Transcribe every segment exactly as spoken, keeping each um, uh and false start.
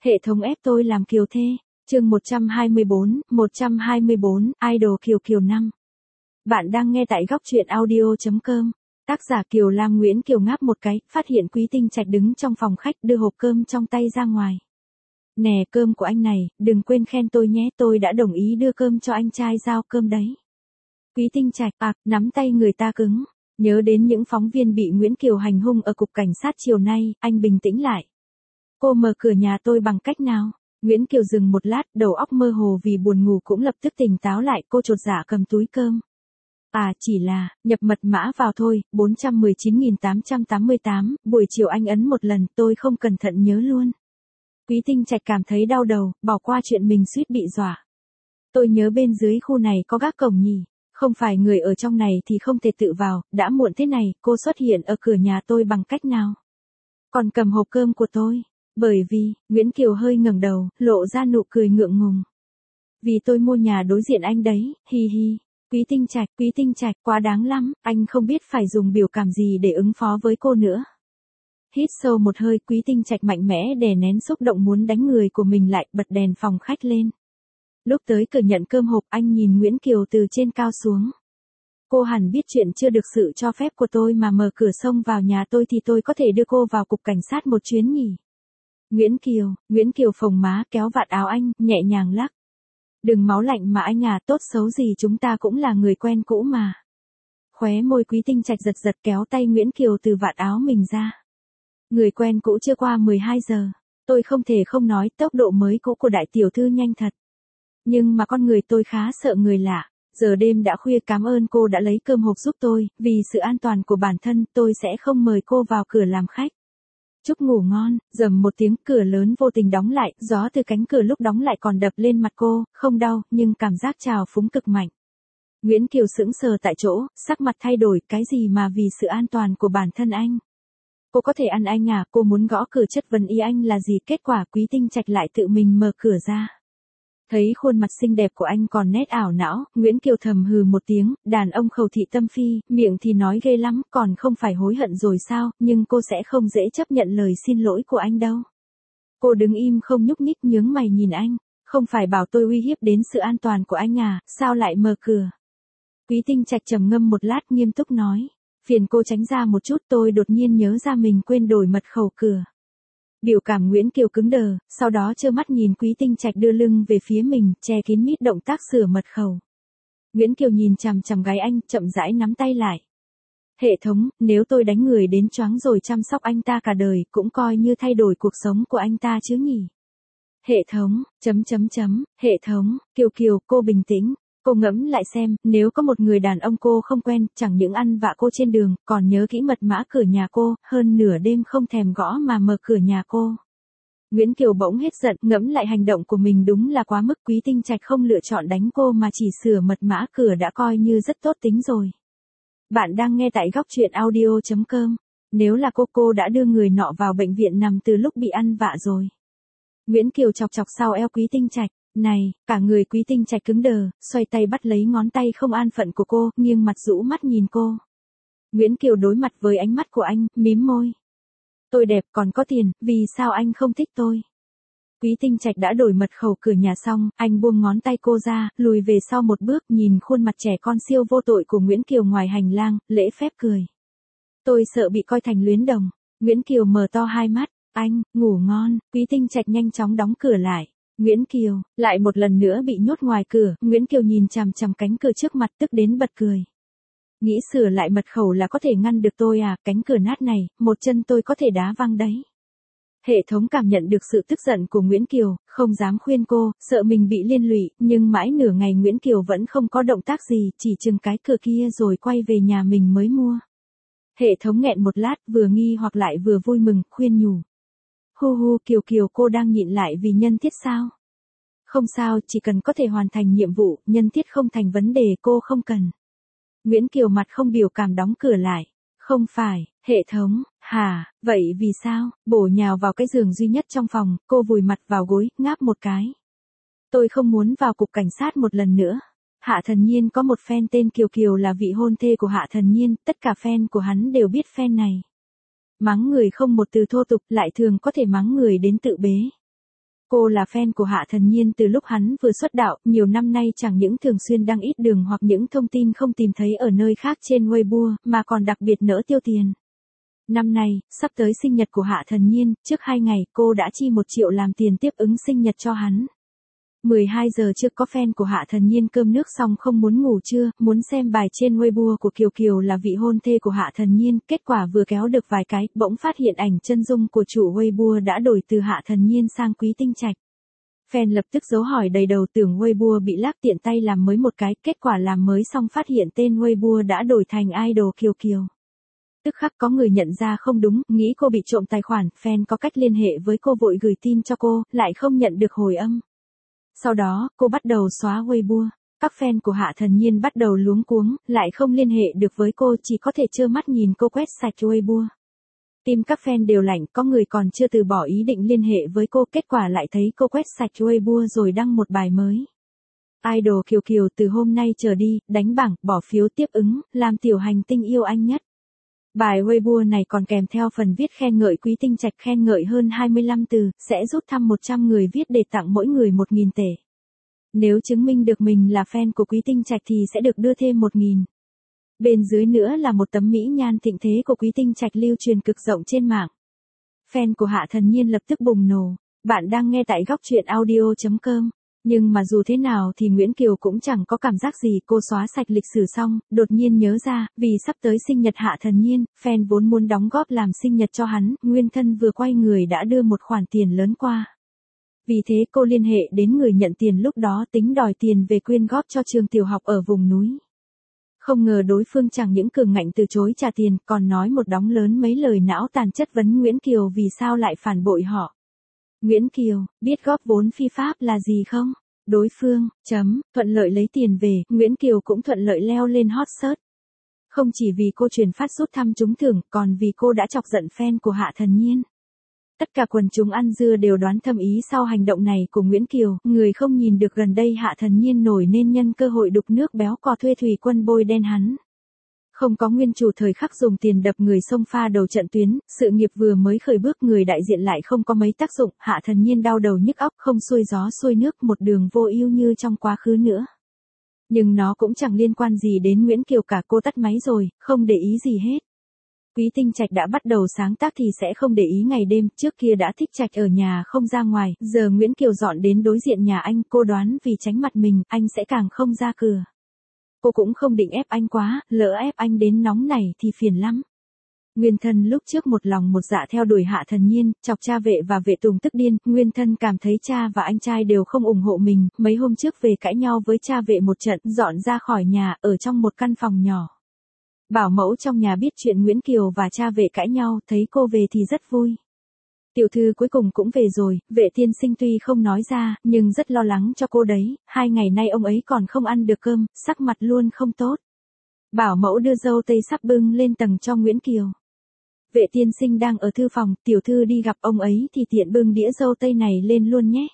Hệ thống ép tôi làm Kiều thê. Chương một trăm hai mươi bốn, một trăm hai mươi bốn, Idol Kiều Kiều năm. Bạn đang nghe tại góc truyện audio chấm com. Tác giả Kiều Lam. Nguyễn Kiều ngáp một cái, phát hiện Quý Tinh Trạch đứng trong phòng khách đưa hộp cơm trong tay ra ngoài. Nè, cơm của anh này, đừng quên khen tôi nhé, tôi đã đồng ý đưa cơm cho anh trai giao cơm đấy. Quý Tinh Trạch, à, nắm tay người ta cứng. Nhớ đến những phóng viên bị Nguyễn Kiều hành hung ở cục cảnh sát chiều nay, anh bình tĩnh lại. Cô mở cửa nhà tôi bằng cách nào? Nguyễn Kiều dừng một lát, đầu óc mơ hồ vì buồn ngủ cũng lập tức tỉnh táo lại, cô chột dạ cầm túi cơm. À, chỉ là, nhập mật mã vào thôi, bốn trăm mười chín nghìn tám trăm tám mươi tám, buổi chiều anh ấn một lần, tôi không cẩn thận nhớ luôn. Quý Tinh Trạch cảm thấy đau đầu, bỏ qua chuyện mình suýt bị dọa. Tôi nhớ bên dưới khu này có gác cổng nhỉ, không phải người ở trong này thì không thể tự vào, đã muộn thế này, cô xuất hiện ở cửa nhà tôi bằng cách nào? Còn cầm hộp cơm của tôi. Bởi vì, Nguyễn Kiều hơi ngẩng đầu, lộ ra nụ cười ngượng ngùng. Vì tôi mua nhà đối diện anh đấy, hi hi. Quý Tinh Trạch, Quý Tinh Trạch, quá đáng lắm, anh không biết phải dùng biểu cảm gì để ứng phó với cô nữa. Hít sâu một hơi, Quý Tinh Trạch mạnh mẽ đè nén xúc động muốn đánh người của mình lại, bật đèn phòng khách lên. Lúc tới cửa nhận cơm hộp, anh nhìn Nguyễn Kiều từ trên cao xuống. Cô hẳn biết chuyện chưa được sự cho phép của tôi mà mở cửa xông vào nhà tôi thì tôi có thể đưa cô vào cục cảnh sát một chuyến nhỉ. Nguyễn Kiều, Nguyễn Kiều phồng má kéo vạt áo anh, nhẹ nhàng lắc. Đừng máu lạnh mà anh à, tốt xấu gì chúng ta cũng là người quen cũ mà. Khóe môi Quý Tinh Trạch giật giật kéo tay Nguyễn Kiều từ vạt áo mình ra. Người quen cũ chưa qua mười hai giờ. Tôi không thể không nói tốc độ mới cũ của đại tiểu thư nhanh thật. Nhưng mà con người tôi khá sợ người lạ. Giờ đêm đã khuya, cảm ơn cô đã lấy cơm hộp giúp tôi, vì sự an toàn của bản thân tôi sẽ không mời cô vào cửa làm khách. Chúc ngủ ngon, rầm một tiếng cửa lớn vô tình đóng lại, gió từ cánh cửa lúc đóng lại còn đập lên mặt cô, không đau, nhưng cảm giác trào phúng cực mạnh. Nguyễn Kiều sững sờ tại chỗ, sắc mặt thay đổi, cái gì mà vì sự an toàn của bản thân anh. Cô có thể ăn anh à, cô muốn gõ cửa chất vấn ý anh là gì, kết quả Quý Tinh Trạch lại tự mình mở cửa ra. Thấy khuôn mặt xinh đẹp của anh còn nét ảo não, Nguyễn Kiều thầm hừ một tiếng, đàn ông khẩu thị tâm phi, miệng thì nói ghê lắm, còn không phải hối hận rồi sao, nhưng cô sẽ không dễ chấp nhận lời xin lỗi của anh đâu. Cô đứng im không nhúc nhích, nhướng mày nhìn anh, không phải bảo tôi uy hiếp đến sự an toàn của anh à, sao lại mở cửa? Quý Tinh Trạch trầm ngâm một lát nghiêm túc nói, phiền cô tránh ra một chút, tôi đột nhiên nhớ ra mình quên đổi mật khẩu cửa. Biểu cảm Nguyễn Kiều cứng đờ, sau đó trơ mắt nhìn Quý Tinh Trạch đưa lưng về phía mình, che kín mít động tác sửa mật khẩu. Nguyễn Kiều nhìn chằm chằm gái anh, chậm rãi nắm tay lại. Hệ thống, nếu tôi đánh người đến choáng rồi chăm sóc anh ta cả đời, cũng coi như thay đổi cuộc sống của anh ta chứ nhỉ? Hệ thống, chấm chấm chấm, hệ thống, Kiều Kiều, cô bình tĩnh. Cô ngẫm lại xem, nếu có một người đàn ông cô không quen, chẳng những ăn vạ cô trên đường, còn nhớ kỹ mật mã cửa nhà cô, hơn nửa đêm không thèm gõ mà mở cửa nhà cô. Nguyễn Kiều bỗng hết giận, ngẫm lại hành động của mình đúng là quá mức. Quý Tinh Trạch không lựa chọn đánh cô mà chỉ sửa mật mã cửa đã coi như rất tốt tính rồi. Bạn đang nghe tại góc truyện audio chấm com. Nếu là cô, cô đã đưa người nọ vào bệnh viện nằm từ lúc bị ăn vạ rồi. Nguyễn Kiều chọc chọc sau eo Quý Tinh Trạch. Này, cả người Quý Tinh Trạch cứng đờ, xoay tay bắt lấy ngón tay không an phận của cô, nghiêng mặt rũ mắt nhìn cô. Nguyễn Kiều đối mặt với ánh mắt của anh, mím môi. Tôi đẹp còn có tiền, vì sao anh không thích tôi? Quý Tinh Trạch đã đổi mật khẩu cửa nhà xong, anh buông ngón tay cô ra, lùi về sau một bước, nhìn khuôn mặt trẻ con siêu vô tội của Nguyễn Kiều ngoài hành lang, lễ phép cười. Tôi sợ bị coi thành luyến đồng. Nguyễn Kiều mở to hai mắt, anh, ngủ ngon. Quý Tinh Trạch nhanh chóng đóng cửa lại. Nguyễn Kiều, lại một lần nữa bị nhốt ngoài cửa, Nguyễn Kiều nhìn chằm chằm cánh cửa trước mặt tức đến bật cười. Nghĩ sửa lại mật khẩu là có thể ngăn được tôi à, cánh cửa nát này, một chân tôi có thể đá văng đấy. Hệ thống cảm nhận được sự tức giận của Nguyễn Kiều, không dám khuyên cô, sợ mình bị liên lụy, nhưng mãi nửa ngày Nguyễn Kiều vẫn không có động tác gì, chỉ chừng cái cửa kia rồi quay về nhà mình mới mua. Hệ thống nghẹn một lát, vừa nghi hoặc lại vừa vui mừng, khuyên nhủ. Hu hu, Kiều Kiều, cô đang nhịn lại vì nhân thiết sao? Không sao, chỉ cần có thể hoàn thành nhiệm vụ, nhân thiết không thành vấn đề, cô không cần. Nguyễn Kiều mặt không biểu cảm đóng cửa lại. Không phải, hệ thống, hả, vậy vì sao? Bổ nhào vào cái giường duy nhất trong phòng, cô vùi mặt vào gối, ngáp một cái. Tôi không muốn vào cục cảnh sát một lần nữa. Hạ Thần Nhiên có một fan tên Kiều Kiều là vị hôn thê của Hạ Thần Nhiên, tất cả fan của hắn đều biết fan này. Mắng người không một từ thô tục, lại thường có thể mắng người đến tự bế. Cô là fan của Hạ Thần Nhiên từ lúc hắn vừa xuất đạo, nhiều năm nay chẳng những thường xuyên đăng ít đường hoặc những thông tin không tìm thấy ở nơi khác trên Weibo, mà còn đặc biệt nỡ tiêu tiền. Năm nay, sắp tới sinh nhật của Hạ Thần Nhiên, trước hai ngày cô đã chi một triệu làm tiền tiếp ứng sinh nhật cho hắn. mười hai giờ trước có fan của Hạ Thần Nhiên cơm nước xong không muốn ngủ trưa, muốn xem bài trên Weibo của Kiều Kiều là vị hôn thê của Hạ Thần Nhiên, kết quả vừa kéo được vài cái, bỗng phát hiện ảnh chân dung của chủ Weibo đã đổi từ Hạ Thần Nhiên sang Quý Tinh Trạch. Fan lập tức dấu hỏi đầy đầu, tưởng Weibo bị lác tiện tay làm mới một cái, kết quả làm mới xong phát hiện tên Weibo đã đổi thành idol Kiều Kiều. Tức khắc có người nhận ra không đúng, nghĩ cô bị trộm tài khoản, fan có cách liên hệ với cô vội gửi tin cho cô, lại không nhận được hồi âm. Sau đó, cô bắt đầu xóa Weibo. Các fan của Hạ Thần Nhiên bắt đầu luống cuống, lại không liên hệ được với cô, chỉ có thể trơ mắt nhìn cô quét sạch Weibo. Tim các fan đều lạnh, có người còn chưa từ bỏ ý định liên hệ với cô, kết quả lại thấy cô quét sạch Weibo rồi đăng một bài mới. Idol Kiều Kiều từ hôm nay trở đi, đánh bảng, bỏ phiếu tiếp ứng, làm tiểu hành tinh yêu anh nhất. Bài Weibo này còn kèm theo phần viết khen ngợi Quý Tinh Trạch, khen ngợi hơn hai mươi lăm từ, sẽ rút thăm một trăm người viết để tặng mỗi người một nghìn tệ. Nếu chứng minh được mình là fan của Quý Tinh Trạch thì sẽ được đưa thêm một nghìn. Bên dưới nữa là một tấm mỹ nhan thịnh thế của Quý Tinh Trạch lưu truyền cực rộng trên mạng. Fan của Hạ Thần Nhiên lập tức bùng nổ. Bạn đang nghe tại góc truyện audio chấm com. Nhưng mà dù thế nào thì Nguyễn Kiều cũng chẳng có cảm giác gì, cô xóa sạch lịch sử xong, đột nhiên nhớ ra, vì sắp tới sinh nhật Hạ Thần Nhiên, fan vốn muốn đóng góp làm sinh nhật cho hắn, nguyên thân vừa quay người đã đưa một khoản tiền lớn qua. Vì thế cô liên hệ đến người nhận tiền lúc đó tính đòi tiền về quyên góp cho trường tiểu học ở vùng núi. Không ngờ đối phương chẳng những cường ngạnh từ chối trả tiền, còn nói một đống lớn mấy lời não tàn chất vấn Nguyễn Kiều vì sao lại phản bội họ. Nguyễn Kiều, biết góp vốn phi pháp là gì không? Đối phương, chấm, thuận lợi lấy tiền về, Nguyễn Kiều cũng thuận lợi leo lên hot search. Không chỉ vì cô truyền phát rút thăm trúng thưởng, còn vì cô đã chọc giận fan của Hạ Thần Nhiên. Tất cả quần chúng ăn dưa đều đoán thâm ý sau hành động này của Nguyễn Kiều, người không nhìn được gần đây Hạ Thần Nhiên nổi nên nhân cơ hội đục nước béo cò thuê thủy quân bôi đen hắn. Không có nguyên chủ thời khắc dùng tiền đập người xông pha đầu trận tuyến, sự nghiệp vừa mới khởi bước người đại diện lại không có mấy tác dụng, Hạ Thần Nhiên đau đầu nhức óc, không xuôi gió xuôi nước, một đường vô ưu như trong quá khứ nữa. Nhưng nó cũng chẳng liên quan gì đến Nguyễn Kiều cả, cô tắt máy rồi, không để ý gì hết. Quý Tinh Trạch đã bắt đầu sáng tác thì sẽ không để ý ngày đêm, trước kia đã thích Trạch ở nhà không ra ngoài, giờ Nguyễn Kiều dọn đến đối diện nhà anh, cô đoán vì tránh mặt mình, anh sẽ càng không ra cửa. Cô cũng không định ép anh quá, lỡ ép anh đến nóng này thì phiền lắm. Nguyên thân lúc trước một lòng một dạ theo đuổi Hạ Thần Nhiên, chọc cha Vệ và Vệ Tùng tức điên, Nguyên thân cảm thấy cha và anh trai đều không ủng hộ mình, mấy hôm trước về cãi nhau với cha Vệ một trận, dọn ra khỏi nhà, ở trong một căn phòng nhỏ. Bảo mẫu trong nhà biết chuyện Nguyễn Kiều và cha Vệ cãi nhau, thấy cô về thì rất vui. Tiểu thư cuối cùng cũng về rồi, Vệ tiên sinh tuy không nói ra, nhưng rất lo lắng cho cô đấy, hai ngày nay ông ấy còn không ăn được cơm, sắc mặt luôn không tốt. Bảo mẫu đưa dâu tây sắp bưng lên tầng cho Nguyễn Kiều. Vệ tiên sinh đang ở thư phòng, tiểu thư đi gặp ông ấy thì tiện bưng đĩa dâu tây này lên luôn nhé.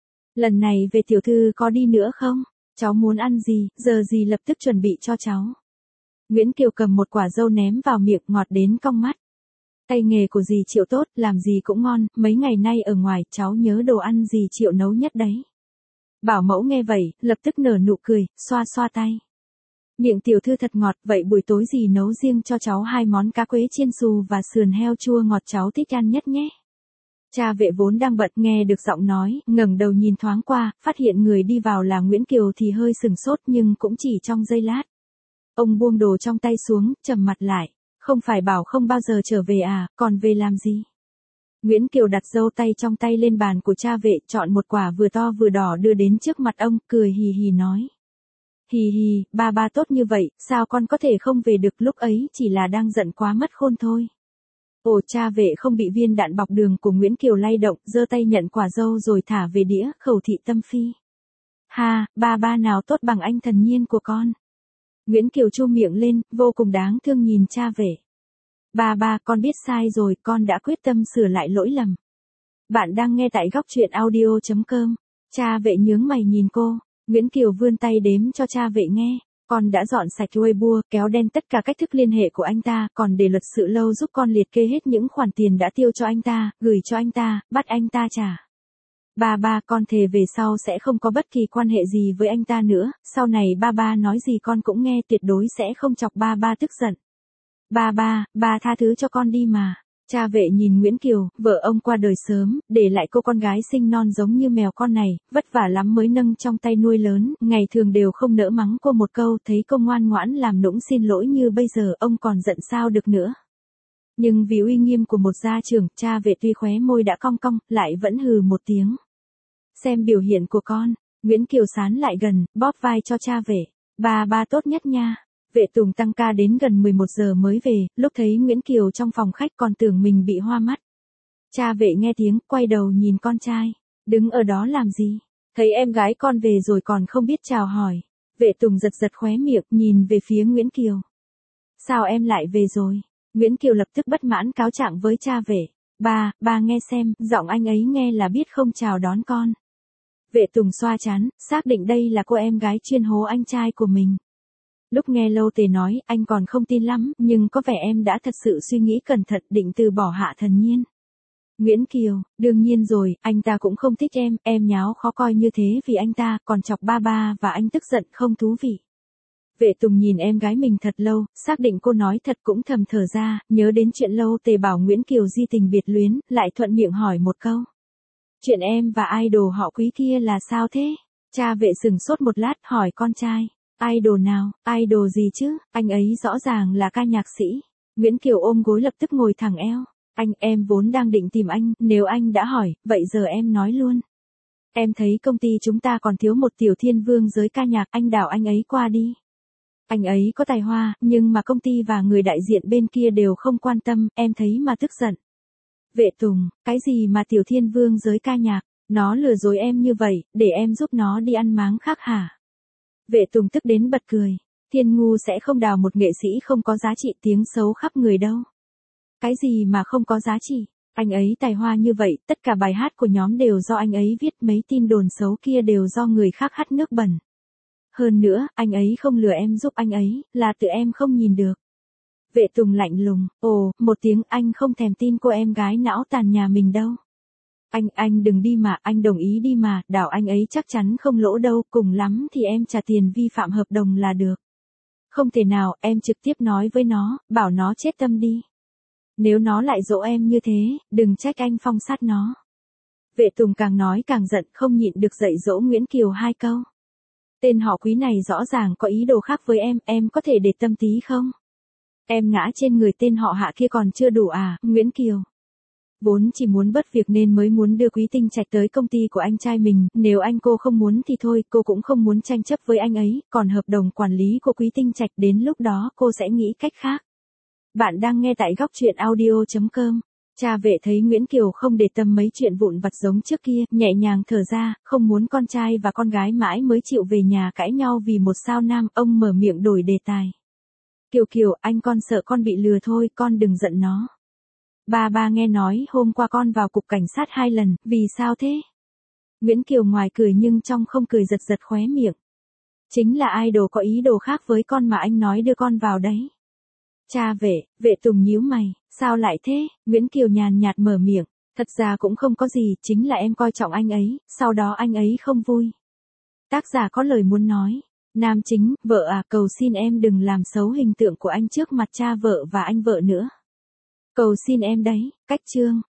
Lần này về tiểu thư có đi nữa không? Cháu muốn ăn gì, giờ gì lập tức chuẩn bị cho cháu. Nguyễn Kiều cầm một quả dâu ném vào miệng, ngọt đến cong mắt. Tay nghề của dì Triệu tốt, làm gì cũng ngon, mấy ngày nay ở ngoài, cháu nhớ đồ ăn dì Triệu nấu nhất đấy. Bảo mẫu nghe vậy, lập tức nở nụ cười, xoa xoa tay. Miệng tiểu thư thật ngọt, vậy buổi tối dì nấu riêng cho cháu hai món cá quế chiên xù và sườn heo chua ngọt cháu thích ăn nhất nhé. Cha Vệ vốn đang bận nghe được giọng nói, ngẩng đầu nhìn thoáng qua, phát hiện người đi vào là Nguyễn Kiều thì hơi sừng sốt nhưng cũng chỉ trong giây lát. Ông buông đồ trong tay xuống, trầm mặt lại. Không phải bảo không bao giờ trở về à, còn về làm gì? Nguyễn Kiều đặt dâu tay trong tay lên bàn của cha Vệ, chọn một quả vừa to vừa đỏ đưa đến trước mặt ông, cười hì hì nói. Hì hì, ba ba tốt như vậy, sao con có thể không về được, lúc ấy chỉ là đang giận quá mất khôn thôi. Ồ, cha Vệ không bị viên đạn bọc đường của Nguyễn Kiều lay động, giơ tay nhận quả dâu rồi thả về đĩa, khẩu thị tâm phi. Ha, ba ba nào tốt bằng anh Thần Nhiên của con. Nguyễn Kiều chu miệng lên, vô cùng đáng thương nhìn cha Vệ. Ba ba, con biết sai rồi, con đã quyết tâm sửa lại lỗi lầm. Bạn đang nghe tại góc truyện audio chấm com. Cha Vệ nhướng mày nhìn cô. Nguyễn Kiều vươn tay đếm cho cha Vệ nghe. Con đã dọn sạch Weibo, kéo đen tất cả cách thức liên hệ của anh ta, còn để luật sự lâu giúp con liệt kê hết những khoản tiền đã tiêu cho anh ta, gửi cho anh ta, bắt anh ta trả. Ba ba, con thề về sau sẽ không có bất kỳ quan hệ gì với anh ta nữa, sau này ba ba nói gì con cũng nghe, tuyệt đối sẽ không chọc ba ba tức giận. Ba ba, ba tha thứ cho con đi mà. Cha Vệ nhìn Nguyễn Kiều, vợ ông qua đời sớm, để lại cô con gái sinh non giống như mèo con này, vất vả lắm mới nâng trong tay nuôi lớn, ngày thường đều không nỡ mắng cô một câu, thấy cô ngoan ngoãn làm nũng xin lỗi như bây giờ, ông còn giận sao được nữa. Nhưng vì uy nghiêm của một gia trưởng, cha Vệ tuy khóe môi đã cong cong, lại vẫn hừ một tiếng. Xem biểu hiện của con, Nguyễn Kiều sán lại gần, bóp vai cho cha Vệ. Ba ba tốt nhất nha. Vệ Tùng tăng ca đến gần mười một giờ mới về, lúc thấy Nguyễn Kiều trong phòng khách còn tưởng mình bị hoa mắt. Cha Vệ nghe tiếng, quay đầu nhìn con trai. Đứng ở đó làm gì? Thấy em gái con về rồi còn không biết chào hỏi. Vệ Tùng giật giật khóe miệng, nhìn về phía Nguyễn Kiều. Sao em lại về rồi? Nguyễn Kiều lập tức bất mãn cáo trạng với cha Vệ. Ba, ba nghe xem, giọng anh ấy nghe là biết không chào đón con. Vệ Tùng xoa trán, xác định đây là cô em gái chuyên hố anh trai của mình. Lúc nghe Lâu Tề nói, anh còn không tin lắm, nhưng có vẻ em đã thật sự suy nghĩ cẩn thận, định từ bỏ Hạ Thần Nhiên. Nguyễn Kiều, đương nhiên rồi, anh ta cũng không thích em, em nháo khó coi như thế vì anh ta, còn chọc ba ba và anh tức giận không thú vị. Vệ Tùng nhìn em gái mình thật lâu, xác định cô nói thật cũng thầm thở ra, nhớ đến chuyện Lâu Tề bảo Nguyễn Kiều di tình biệt luyến, lại thuận miệng hỏi một câu. Chuyện em và idol họ Quý kia là sao thế? Cha Vệ sừng sốt một lát hỏi con trai. Idol nào, idol gì chứ, anh ấy rõ ràng là ca nhạc sĩ. Nguyễn Kiều ôm gối lập tức ngồi thẳng eo. Anh, em vốn đang định tìm anh, nếu anh đã hỏi, vậy giờ em nói luôn. Em thấy công ty chúng ta còn thiếu một tiểu thiên vương giới ca nhạc, anh đảo anh ấy qua đi. Anh ấy có tài hoa, nhưng mà công ty và người đại diện bên kia đều không quan tâm, em thấy mà tức giận. Vệ Tùng, cái gì mà tiểu thiên vương giới ca nhạc, nó lừa dối em như vậy, để em giúp nó đi ăn máng khác hả? Vệ Tùng tức đến bật cười, Thiên Ngu sẽ không đào một nghệ sĩ không có giá trị tiếng xấu khắp người đâu. Cái gì mà không có giá trị, anh ấy tài hoa như vậy, tất cả bài hát của nhóm đều do anh ấy viết, mấy tin đồn xấu kia đều do người khác hắt nước bẩn. Hơn nữa, anh ấy không lừa em giúp anh ấy, là tự em không nhìn được. Vệ Tùng lạnh lùng, ồ, một tiếng, anh không thèm tin cô em gái não tàn nhà mình đâu. Anh, anh đừng đi mà, anh đồng ý đi mà, đảo anh ấy chắc chắn không lỗ đâu, cùng lắm thì em trả tiền vi phạm hợp đồng là được. Không thể nào, em trực tiếp nói với nó, bảo nó chết tâm đi. Nếu nó lại dỗ em như thế, đừng trách anh phong sát nó. Vệ Tùng càng nói càng giận, không nhịn được dạy dỗ Nguyễn Kiều hai câu. Tên họ Quý này rõ ràng có ý đồ khác với em, em có thể để tâm tí không? Em ngã trên người tên họ Hạ kia còn chưa đủ à, Nguyễn Kiều. Vốn chỉ muốn bớt việc nên mới muốn đưa Quý Tinh Trạch tới công ty của anh trai mình, nếu anh cô không muốn thì thôi, cô cũng không muốn tranh chấp với anh ấy, còn hợp đồng quản lý của Quý Tinh Trạch đến lúc đó cô sẽ nghĩ cách khác. Bạn đang nghe tại góc truyện audio chấm com. Cha Vệ thấy Nguyễn Kiều không để tâm mấy chuyện vụn vặt giống trước kia, nhẹ nhàng thở ra, không muốn con trai và con gái mãi mới chịu về nhà cãi nhau vì một sao nam, ông mở miệng đổi đề tài. Kiều Kiều, anh con sợ con bị lừa thôi, con đừng giận nó. Ba ba nghe nói hôm qua con vào cục cảnh sát hai lần, vì sao thế? Nguyễn Kiều ngoài cười nhưng trong không cười, giật giật khóe miệng. Chính là idol có ý đồ khác với con mà anh nói đưa con vào đấy. Cha Vệ, Vệ Tùng nhíu mày, sao lại thế? Nguyễn Kiều nhàn nhạt mở miệng, thật ra cũng không có gì, chính là em coi trọng anh ấy, sau đó anh ấy không vui. Tác giả có lời muốn nói, nam chính, vợ à, cầu xin em đừng làm xấu hình tượng của anh trước mặt cha vợ và anh vợ nữa. Cầu xin em đấy, cách chương.